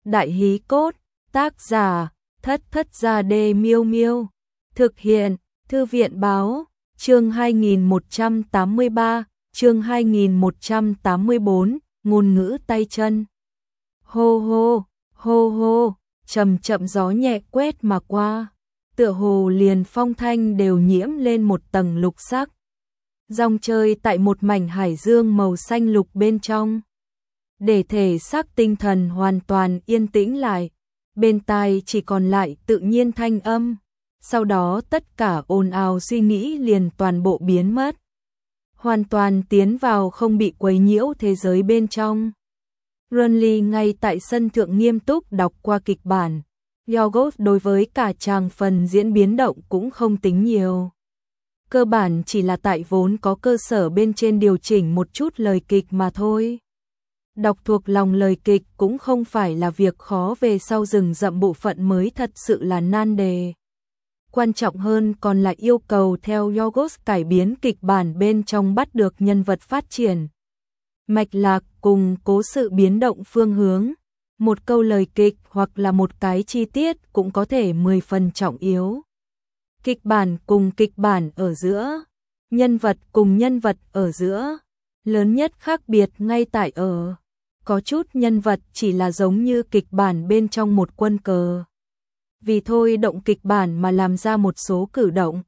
Đại hí cốt, tác giả, Thất Thất Gia Đê Miêu Miêu. Thực hiện, Thư viện báo, chương 2183, chương 2184, ngôn ngữ tay chân. Hô hô, hô hô, chậm chậm gió nhẹ quét mà qua, tựa hồ liền phong thanh đều nhiễm lên một tầng lục sắc. Dòng chơi tại một mảnh hải dương màu xanh lục bên trong. Để thể xác tinh thần hoàn toàn yên tĩnh lại, bên tai chỉ còn lại tự nhiên thanh âm, sau đó tất cả ồn ào suy nghĩ liền toàn bộ biến mất. Hoàn toàn tiến vào không bị quấy nhiễu thế giới bên trong. Runly ngay tại sân thượng nghiêm túc đọc qua kịch bản, Yorgos đối với cả tràng phần diễn biến động cũng không tính nhiều. Cơ bản chỉ là tại vốn có cơ sở bên trên điều chỉnh một chút lời kịch mà thôi. Đọc thuộc lòng lời kịch cũng không phải là việc khó, về sau rừng rậm bộ phận mới thật sự là nan đề. Quan trọng hơn còn là yêu cầu theo Yorgos cải biến kịch bản bên trong bắt được nhân vật phát triển, mạch lạc cùng cố sự biến động phương hướng. Một câu lời kịch hoặc là một cái chi tiết cũng có thể 10 phần trọng yếu. Kịch bản cùng kịch bản ở giữa, nhân vật cùng nhân vật ở giữa, lớn nhất khác biệt ngay tại ở có chút nhân vật chỉ là giống như kịch bản bên trong một quân cờ, vì thôi động kịch bản mà làm ra một số cử động,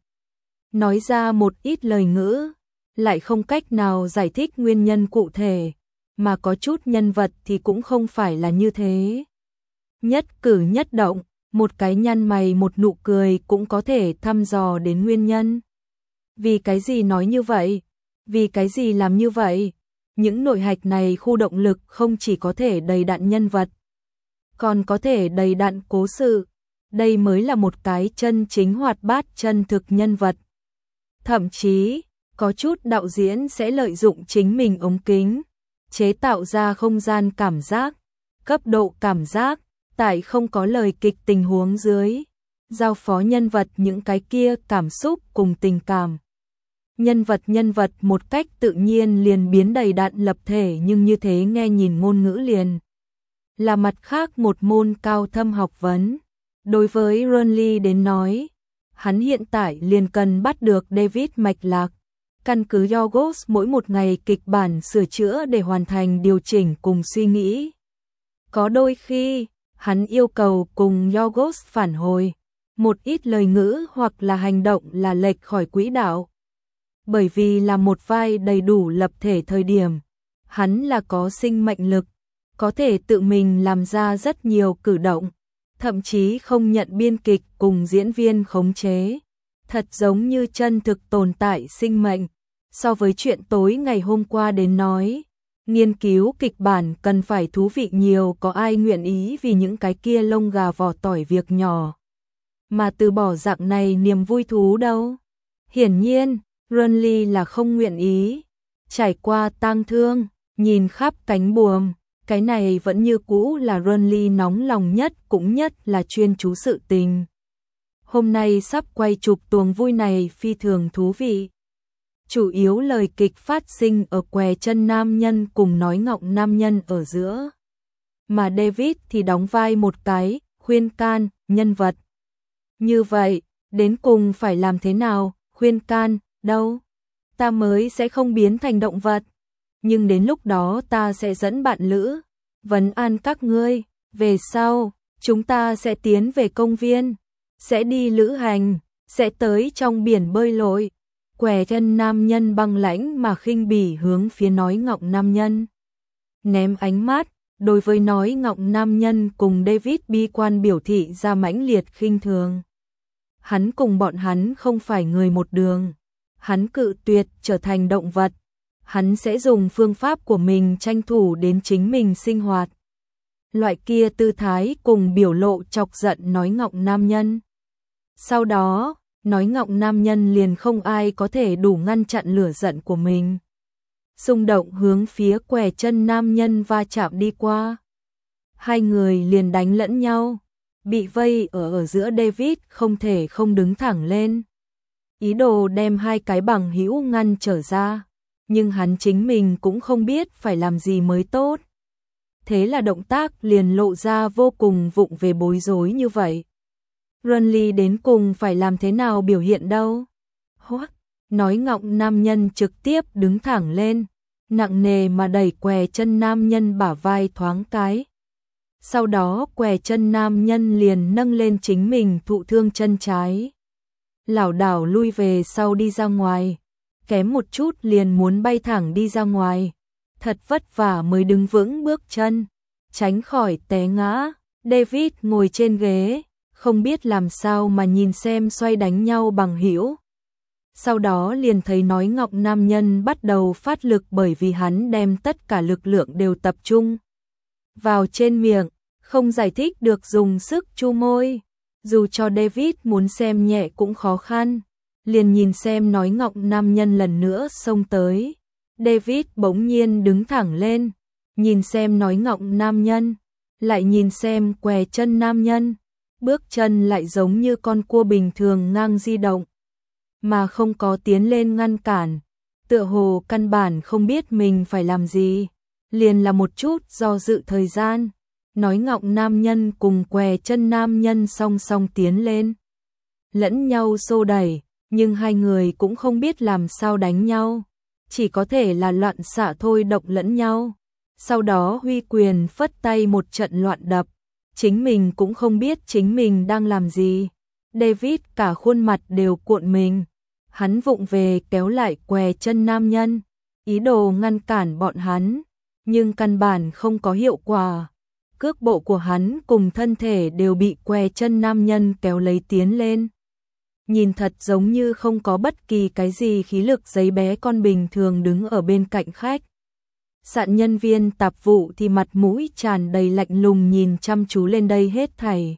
nói ra một ít lời ngữ, lại không cách nào giải thích nguyên nhân cụ thể, mà có chút nhân vật thì cũng không phải là như thế. Nhất cử nhất động, một cái nhăn mày một nụ cười cũng có thể thăm dò đến nguyên nhân. Vì cái gì nói như vậy? Vì cái gì làm như vậy? Những nội hạch này khu động lực không chỉ có thể đầy đặn nhân vật, còn có thể đầy đặn cố sự. Đây mới là một cái chân chính hoạt bát chân thực nhân vật. Thậm chí, có chút đạo diễn sẽ lợi dụng chính mình ống kính, chế tạo ra không gian cảm giác, cấp độ cảm giác, tại không có lời kịch tình huống dưới, giao phó nhân vật những cái kia cảm xúc cùng tình cảm. Nhân vật một cách tự nhiên liền biến đầy đặn lập thể, nhưng như thế nghe nhìn ngôn ngữ liền là mặt khác một môn cao thâm học vấn. Đối với Runly đến nói, hắn hiện tại liền cần bắt được David mạch lạc, căn cứ Yorgos mỗi một ngày kịch bản sửa chữa để hoàn thành điều chỉnh cùng suy nghĩ. Có đôi khi, hắn yêu cầu cùng Yorgos phản hồi một ít lời ngữ hoặc là hành động là lệch khỏi quỹ đạo. Bởi vì là một vai đầy đủ lập thể thời điểm, hắn là có sinh mệnh lực, có thể tự mình làm ra rất nhiều cử động, thậm chí không nhận biên kịch cùng diễn viên khống chế, thật giống như chân thực tồn tại sinh mệnh. So với chuyện tối ngày hôm qua đến nói, nghiên cứu kịch bản cần phải thú vị nhiều, có ai nguyện ý vì những cái kia lông gà vỏ tỏi việc nhỏ mà từ bỏ dạng này niềm vui thú đâu. Hiển nhiên, Runly là không nguyện ý. Trải qua tang thương, nhìn khắp cánh buồm, cái này vẫn như cũ là Runly nóng lòng nhất cũng nhất là chuyên chú sự tình. Hôm nay sắp quay chụp tuồng vui này phi thường thú vị. Chủ yếu lời kịch phát sinh ở què chân nam nhân cùng nói ngọng nam nhân ở giữa. Mà David thì đóng vai một cái khuyên can nhân vật. Như vậy, đến cùng phải làm thế nào, khuyên can, đâu? Ta mới sẽ không biến thành động vật. Nhưng đến lúc đó ta sẽ dẫn bạn lữ, vấn an các ngươi. Về sau, chúng ta sẽ tiến về công viên, sẽ đi lữ hành, sẽ tới trong biển bơi lội. Què chân nam nhân băng lãnh mà khinh bỉ hướng phía nói ngọng nam nhân. Ném ánh mắt, đối với nói ngọng nam nhân cùng David bi quan biểu thị ra mãnh liệt khinh thường. Hắn cùng bọn hắn không phải người một đường. Hắn cự tuyệt trở thành động vật. Hắn sẽ dùng phương pháp của mình tranh thủ đến chính mình sinh hoạt. Loại kia tư thái cùng biểu lộ chọc giận nói ngọng nam nhân. Sau đó, nói ngọng nam nhân liền không ai có thể đủ ngăn chặn lửa giận của mình. Xung động hướng phía què chân nam nhân va chạm đi qua. Hai người liền đánh lẫn nhau. Bị vây ở giữa David không thể không đứng thẳng lên. Ý đồ đem hai cái bằng hữu ngăn trở ra. Nhưng hắn chính mình cũng không biết phải làm gì mới tốt. thế là động tác liền lộ ra vô cùng vụng về bối rối như vậy. Runly đến cùng phải làm thế nào biểu hiện đâu? Hoắc, nói ngọng nam nhân trực tiếp đứng thẳng lên, nặng nề mà đẩy què chân nam nhân bả vai thoáng cái. Sau đó què chân nam nhân liền nâng lên chính mình thụ thương chân trái. Lảo đảo lui về sau đi ra ngoài, kém một chút liền muốn bay thẳng đi ra ngoài. Thật vất vả mới đứng vững bước chân, tránh khỏi té ngã. David ngồi trên ghế, không biết làm sao mà nhìn xem xoay đánh nhau bằng hữu. Sau đó liền thấy nói ngọc nam nhân bắt đầu phát lực bởi vì hắn đem tất cả lực lượng đều tập trung vào trên miệng, không giải thích được dùng sức chu môi. Dù cho David muốn xem nhẹ cũng khó khăn, liền nhìn xem nói ngọc nam nhân lần nữa xông tới. David bỗng nhiên đứng thẳng lên, nhìn xem nói ngọc nam nhân, lại nhìn xem què chân nam nhân, bước chân lại giống như con cua bình thường ngang di động, mà không có tiến lên ngăn cản, tựa hồ căn bản không biết mình phải làm gì, liền là một chút do dự thời gian. Nói ngọc nam nhân cùng què chân nam nhân song song tiến lên, lẫn nhau xô đẩy, nhưng hai người cũng không biết làm sao đánh nhau, chỉ có thể là loạn xạ thôi động lẫn nhau. Sau đó huy quyền phất tay một trận loạn đập, chính mình cũng không biết chính mình đang làm gì. David cả khuôn mặt đều cuộn mình, hắn vụng về kéo lại què chân nam nhân, ý đồ ngăn cản bọn hắn, nhưng căn bản không có hiệu quả. Cước bộ của hắn cùng thân thể đều bị què chân nam nhân kéo lấy tiến lên. Nhìn thật giống như không có bất kỳ cái gì khí lực giấy bé con bình thường đứng ở bên cạnh khách sạn. Nhân viên tạp vụ thì mặt mũi tràn đầy lạnh lùng nhìn chăm chú lên đây hết thảy.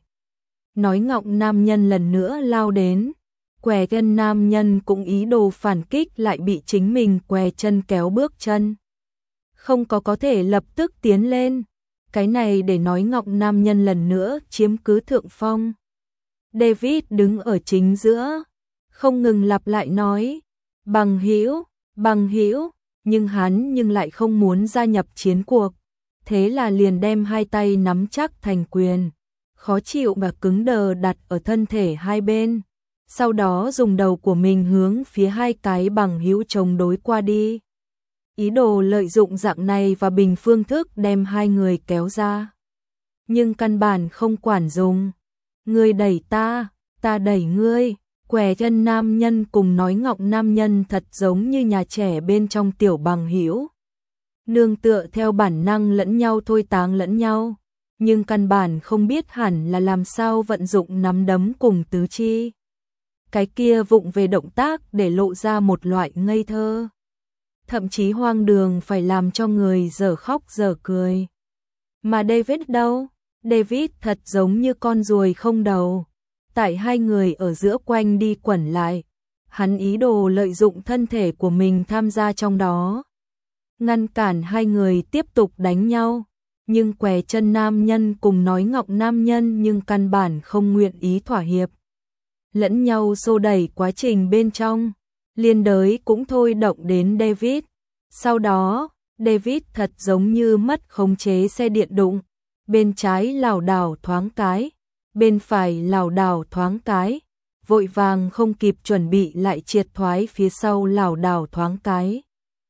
Nói ngọc nam nhân lần nữa lao đến, què chân nam nhân cũng ý đồ phản kích lại bị chính mình què chân kéo bước chân. Không có thể lập tức tiến lên. Cái này để nói ngọc nam nhân lần nữa chiếm cứ thượng phong. David đứng ở chính giữa, không ngừng lặp lại nói, bằng hữu, nhưng hắn lại không muốn gia nhập chiến cuộc. Thế là liền đem hai tay nắm chắc thành quyền, khó chịu và cứng đờ đặt ở thân thể hai bên. Sau đó dùng đầu của mình hướng phía hai cái bằng hữu chống đối qua đi. Ý đồ lợi dụng dạng này và bình phương thức đem hai người kéo ra. Nhưng căn bản không quản dùng. Ngươi đẩy ta đẩy ngươi. Què chân nam nhân cùng nói ngọc nam nhân thật giống như nhà trẻ bên trong tiểu bằng hữu. Nương tựa theo bản năng lẫn nhau thôi táng lẫn nhau. Nhưng căn bản không biết hẳn là làm sao vận dụng nắm đấm cùng tứ chi. Cái kia vụng về động tác để lộ ra một loại ngây thơ, thậm chí hoang đường phải làm cho người dở khóc dở cười. Mà David đâu? David thật giống như con ruồi không đầu, tại hai người ở giữa quanh đi quẩn lại. Hắn ý đồ lợi dụng thân thể của mình tham gia trong đó, ngăn cản hai người tiếp tục đánh nhau. Nhưng què chân nam nhân cùng nói ngọc nam nhân nhưng căn bản không nguyện ý thỏa hiệp. Lẫn nhau xô đẩy quá trình bên trong, liên đới cũng thôi động đến David. Sau đó, David thật giống như mất khống chế xe điện đụng, bên trái lảo đảo thoáng cái, bên phải lảo đảo thoáng cái, vội vàng không kịp chuẩn bị lại triệt thoái phía sau lảo đảo thoáng cái.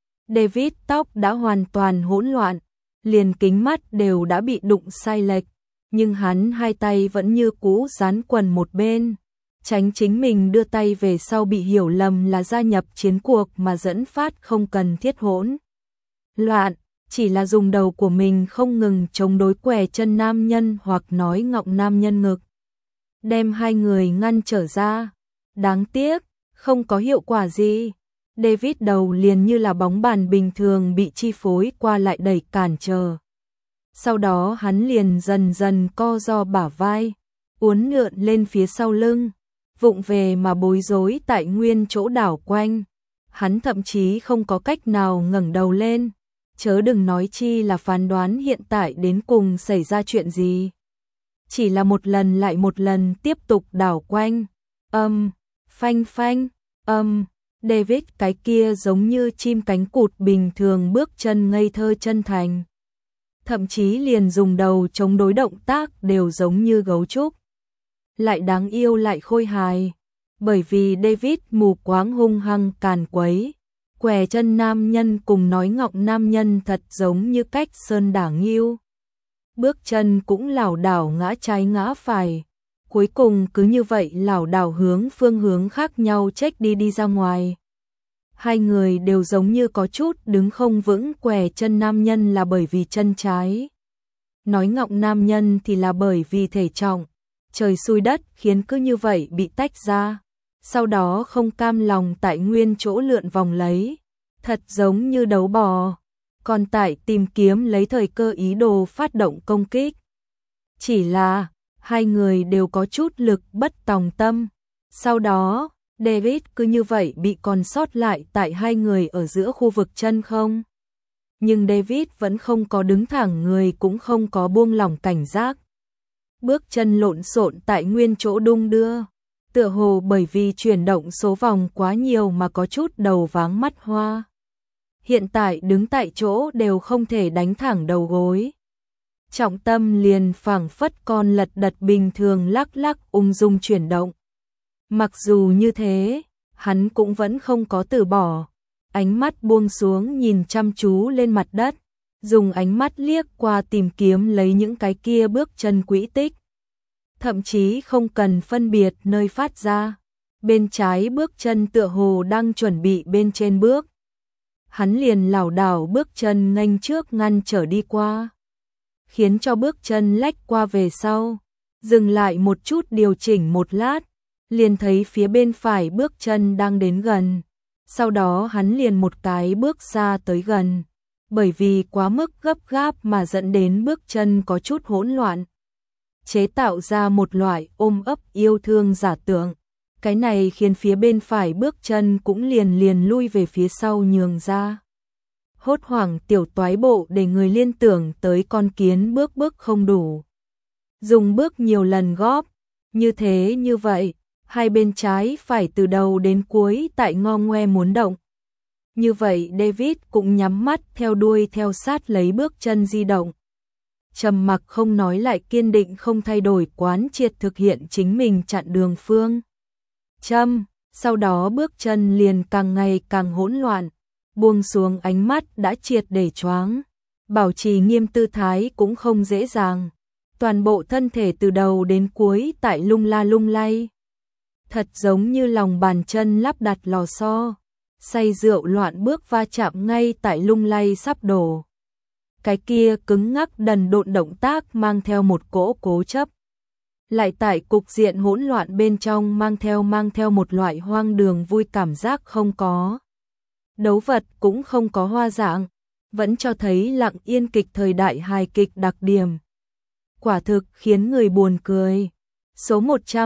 David tóc đã hoàn toàn hỗn loạn, liền kính mắt đều đã bị đụng sai lệch, nhưng hắn hai tay vẫn như cũ dán quần một bên, tránh chính mình đưa tay về sau bị hiểu lầm là gia nhập chiến cuộc mà dẫn phát không cần thiết hỗn loạn, chỉ là dùng đầu của mình không ngừng chống đối què chân nam nhân hoặc nói ngọc nam nhân ngực, đem hai người ngăn trở ra. Đáng tiếc, không có hiệu quả gì. David đầu liền như là bóng bàn bình thường bị chi phối qua lại đẩy cản trở. Sau đó hắn liền dần dần co ro bả vai, uốn lượn lên phía sau lưng, vụng về mà bối rối tại nguyên chỗ đảo quanh. Hắn thậm chí không có cách nào ngẩng đầu lên, chớ đừng nói chi là phán đoán hiện tại đến cùng xảy ra chuyện gì. Chỉ là một lần lại một lần tiếp tục đảo quanh. Phanh phanh, David cái kia giống như chim cánh cụt bình thường bước chân ngây thơ chân thành. thậm chí liền dùng đầu chống đối động tác đều giống như gấu trúc. Lại đáng yêu lại khôi hài, bởi vì David mù quáng hung hăng càn quấy. Què chân nam nhân cùng nói ngọng nam nhân thật giống như cách sơn đả nghiêu. Bước chân cũng lảo đảo ngã trái ngã phải. Cuối cùng cứ như vậy lảo đảo hướng phương hướng khác nhau chếch đi ra ngoài. Hai người đều giống như có chút đứng không vững. Què chân nam nhân là bởi vì chân trái, nói ngọng nam nhân thì là bởi vì thể trọng. Trời xui đất khiến cứ như vậy bị tách ra. Sau đó không cam lòng tại nguyên chỗ lượn vòng lấy, thật giống như đấu bò, còn tại tìm kiếm lấy thời cơ ý đồ phát động công kích. Chỉ là, hai người đều có chút lực bất tòng tâm. Sau đó, David cứ như vậy bị còn sót lại tại hai người ở giữa khu vực chân không. Nhưng David vẫn không có đứng thẳng người cũng không có buông lỏng cảnh giác. Bước chân lộn xộn tại nguyên chỗ đung đưa. Tựa hồ bởi vì chuyển động số vòng quá nhiều mà có chút đầu váng mắt hoa. Hiện tại đứng tại chỗ đều không thể đánh thẳng đầu gối. Trọng tâm liền phảng phất con lật đật bình thường lắc lắc ung dung chuyển động. Mặc dù như thế, hắn cũng vẫn không có từ bỏ. Ánh mắt buông xuống nhìn chăm chú lên mặt đất, dùng ánh mắt liếc qua tìm kiếm lấy những cái kia bước chân quỹ tích. Thậm chí không cần phân biệt nơi phát ra. Bên trái bước chân tựa hồ đang chuẩn bị bên trên bước. Hắn liền lảo đảo bước chân nghênh trước ngăn trở đi qua, khiến cho bước chân lách qua về sau. Dừng lại một chút điều chỉnh một lát, liền thấy phía bên phải bước chân đang đến gần. Sau đó hắn liền một cái bước xa tới gần, bởi vì quá mức gấp gáp mà dẫn đến bước chân có chút hỗn loạn. Chế tạo ra một loại ôm ấp yêu thương giả tưởng. Cái này khiến phía bên phải bước chân cũng liền lui về phía sau nhường ra. Hốt hoảng tiểu toái bộ để người liên tưởng tới con kiến bước không đủ. Dùng bước nhiều lần góp, như thế như vậy, hai bên trái phải từ đầu đến cuối tại ngo ngoe muốn động. Như vậy David cũng nhắm mắt theo đuôi theo sát lấy bước chân di động. Trầm mặc không nói lại kiên định không thay đổi quán triệt thực hiện chính mình chặn đường phương châm. Sau đó bước chân liền càng ngày càng hỗn loạn, buông xuống ánh mắt đã triệt để choáng. Bảo trì nghiêm tư thái cũng không dễ dàng. Toàn bộ thân thể từ đầu đến cuối tại lung la lung lay. Thật giống như lòng bàn chân lắp đặt lò xo. Say rượu loạn bước va chạm ngay tại lung lay sắp đổ. Cái kia cứng ngắc đần độn động tác mang theo một cỗ cố chấp. Lại tại cục diện hỗn loạn bên trong mang theo một loại hoang đường vui cảm giác không có. Đấu vật cũng không có hoa dạng, vẫn cho thấy lặng yên kịch thời đại hài kịch đặc điểm. Quả thực khiến người buồn cười. Số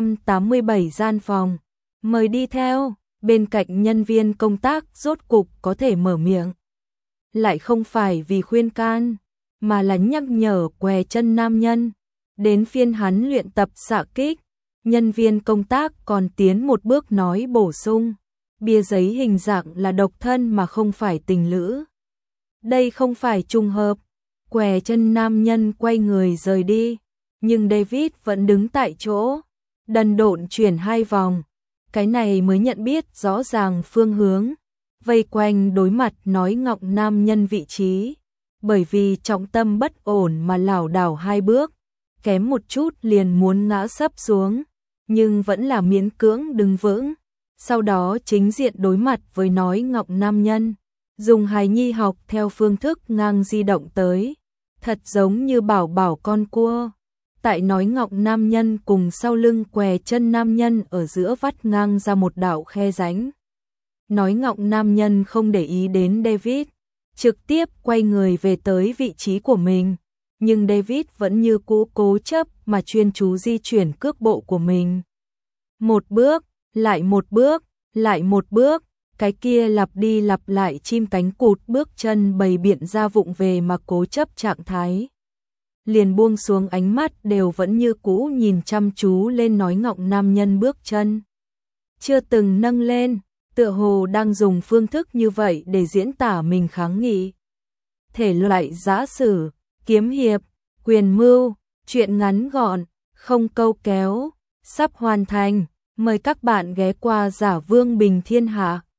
187 gian phòng, mời đi theo. Bên cạnh nhân viên công tác rốt cục có thể mở miệng. Lại không phải vì khuyên can, mà là nhắc nhở què chân nam nhân. Đến phiên hắn luyện tập xạ kích, nhân viên công tác còn tiến một bước nói bổ sung. Bia giấy hình dạng là độc thân mà không phải tình lữ. Đây không phải trùng hợp. Què chân nam nhân quay người rời đi, nhưng David vẫn đứng tại chỗ, đần độn chuyển hai vòng. Cái này mới nhận biết rõ ràng phương hướng, vây quanh đối mặt nói ngọng nam nhân vị trí, bởi vì trọng tâm bất ổn mà lảo đảo hai bước, kém một chút liền muốn ngã sấp xuống, nhưng vẫn là miễn cưỡng đứng vững. Sau đó chính diện đối mặt với nói ngọng nam nhân, dùng hài nhi học theo phương thức ngang di động tới, thật giống như bảo bảo con cua. Tại nói ngọng nam nhân cùng sau lưng què chân nam nhân ở giữa vắt ngang ra một đạo khe rãnh. Nói ngọng nam nhân không để ý đến David, trực tiếp quay người về tới vị trí của mình, nhưng David vẫn như cũ cố chấp mà chuyên chú di chuyển cước bộ của mình. Một bước, lại một bước, lại một bước, cái kia lặp đi lặp lại chim cánh cụt bước chân bày biện ra vụng về mà cố chấp trạng thái. Liền buông xuống ánh mắt đều vẫn như cũ nhìn chăm chú lên nói ngọng nam nhân bước chân. Chưa từng nâng lên, tựa hồ đang dùng phương thức như vậy để diễn tả mình kháng nghị. Thể loại giã sử, kiếm hiệp, quyền mưu, truyện ngắn gọn, không câu kéo, sắp hoàn thành. Mời các bạn ghé qua Giả Vương Bình Thiên Hạ.